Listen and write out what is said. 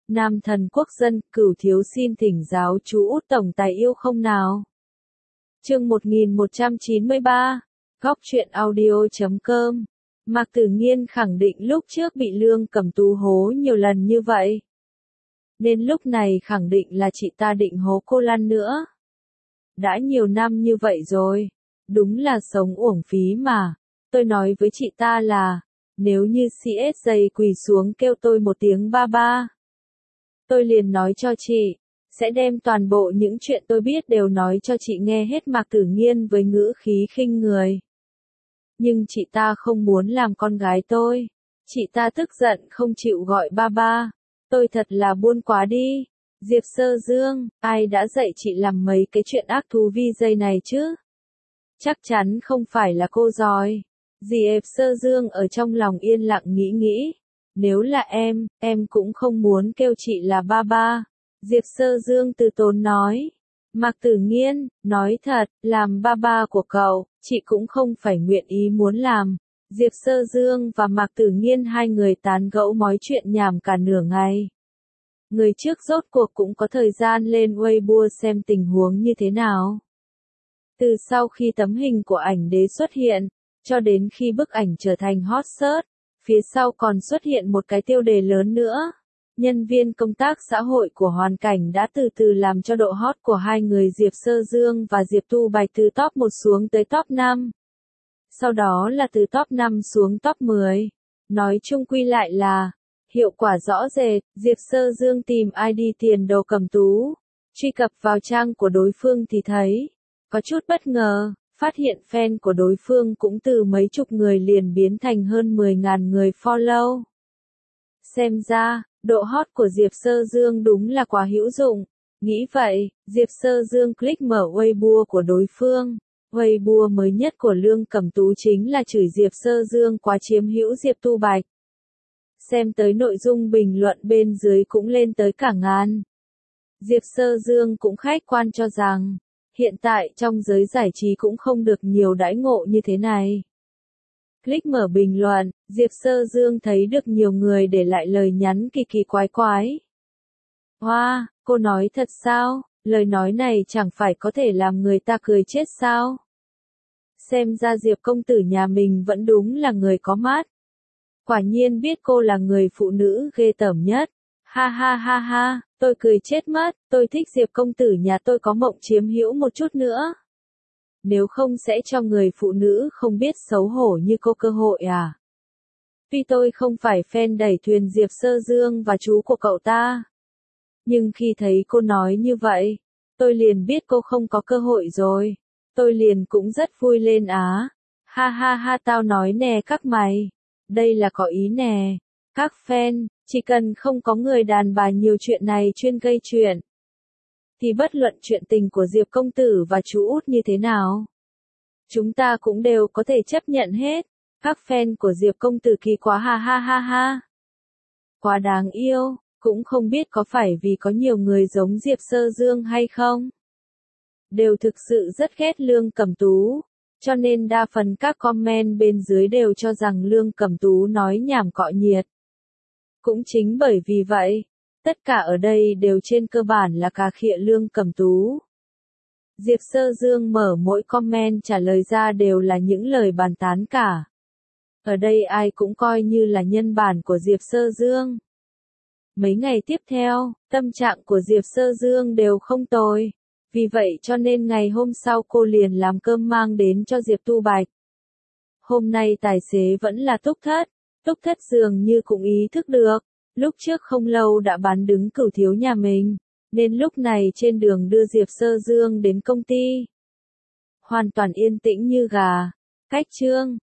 Nam thần quốc dân, Cửu thiếu xin thỉnh giáo chú Út tổng tài yêu không nào. Chương 1193, Góc truyện audio.com. Mạc Tử Nghiên khẳng định lúc trước bị Lương Cẩm Tú hố nhiều lần như vậy, nên lúc này khẳng định là chị ta định hố cô Lan nữa. Đã nhiều năm như vậy rồi, đúng là sống uổng phí mà. Tôi nói với chị ta là, nếu như CSJ quỳ xuống kêu tôi một tiếng ba ba, tôi liền nói cho chị, sẽ đem toàn bộ những chuyện tôi biết đều nói cho chị nghe hết. Mạc Tử Nghiên với ngữ khí khinh người. Nhưng chị ta không muốn làm con gái tôi. Chị ta tức giận không chịu gọi ba ba. Tôi thật là buôn quá đi. Diệp Sơ Dương, ai đã dạy chị làm mấy cái chuyện ác thú vi dây này chứ? Chắc chắn không phải là cô rồi. Diệp Sơ Dương ở trong lòng yên lặng nghĩ. Nếu là em cũng không muốn kêu chị là ba ba. Diệp Sơ Dương từ tốn nói. Mạc Tử Nghiên, nói thật, làm ba ba của cậu, chị cũng không phải nguyện ý muốn làm. Diệp Sơ Dương và Mạc Tử Nghiên hai người tán gẫu mói chuyện nhảm cả nửa ngày. Người trước rốt cuộc cũng có thời gian lên Weibo xem tình huống như thế nào. Từ sau khi tấm hình của ảnh đế xuất hiện, cho đến khi bức ảnh trở thành hot search, phía sau còn xuất hiện một cái tiêu đề lớn nữa. Nhân viên công tác xã hội của Hoàn Cảnh đã từ từ làm cho độ hot của hai người Diệp Sơ Dương và Diệp Tu Bạch từ top 1 xuống tới top 5. Sau đó là từ top 5 xuống top 10. Nói chung quy lại là, hiệu quả rõ rệt. Diệp Sơ Dương tìm ID tiền đồ Cẩm Tú, truy cập vào trang của đối phương thì thấy, có chút bất ngờ, phát hiện fan của đối phương cũng từ mấy chục người liền biến thành hơn 10.000 người follow. Xem ra, độ hot của Diệp Sơ Dương đúng là quá hữu dụng. Nghĩ vậy, Diệp Sơ Dương click mở Weibo của đối phương. Weibo mới nhất của Lương Cẩm Tú chính là chửi Diệp Sơ Dương quá chiếm hữu Diệp Tu Bạch. Xem tới nội dung bình luận bên dưới cũng lên tới cả ngàn. Diệp Sơ Dương cũng khách quan cho rằng, hiện tại trong giới giải trí cũng không được nhiều đãi ngộ như thế này. Click mở bình luận, Diệp Sơ Dương thấy được nhiều người để lại lời nhắn kỳ quái. Hoa, cô nói thật sao? Lời nói này chẳng phải có thể làm người ta cười chết sao? Xem ra Diệp công tử nhà mình vẫn đúng là người có mắt. Quả nhiên biết cô là người phụ nữ ghê tởm nhất. Ha, tôi cười chết mất, tôi thích Diệp công tử nhà tôi có mộng chiếm hữu một chút nữa. Nếu không sẽ cho người phụ nữ không biết xấu hổ như cô cơ hội à? Tuy tôi không phải fan đẩy thuyền Diệp Sơ Dương và chú của cậu ta, nhưng khi thấy cô nói như vậy, tôi liền biết cô không có cơ hội rồi. Tôi liền cũng rất vui lên á. Ha, tao nói nè các mày. Đây là có ý nè. Các fan, chỉ cần không có người đàn bà nhiều chuyện này chuyên gây chuyện, thì bất luận chuyện tình của Diệp công tử và chú Út như thế nào, chúng ta cũng đều có thể chấp nhận hết. Các fan của Diệp công tử kỳ quá ha. Quá đáng yêu, cũng không biết có phải vì có nhiều người giống Diệp Sơ Dương hay không. Đều thực sự rất ghét Lương Cẩm Tú, cho nên đa phần các comment bên dưới đều cho rằng Lương Cẩm Tú nói nhảm cọ nhiệt. Cũng chính bởi vì vậy, tất cả ở đây đều trên cơ bản là cà khịa Lương Cẩm Tú. Diệp Sơ Dương mở mỗi comment trả lời ra đều là những lời bàn tán cả. Ở đây ai cũng coi như là nhân bản của Diệp Sơ Dương. Mấy ngày tiếp theo, tâm trạng của Diệp Sơ Dương đều không tồi. Vì vậy cho nên ngày hôm sau cô liền làm cơm mang đến cho Diệp Tu Bạch. Hôm nay tài xế vẫn là Túc Thất dường như cũng ý thức được, lúc trước không lâu đã bán đứng Cửu thiếu nhà mình, nên lúc này trên đường đưa Diệp Sơ Dương đến công ty. Hoàn toàn yên tĩnh như gà. Cách chương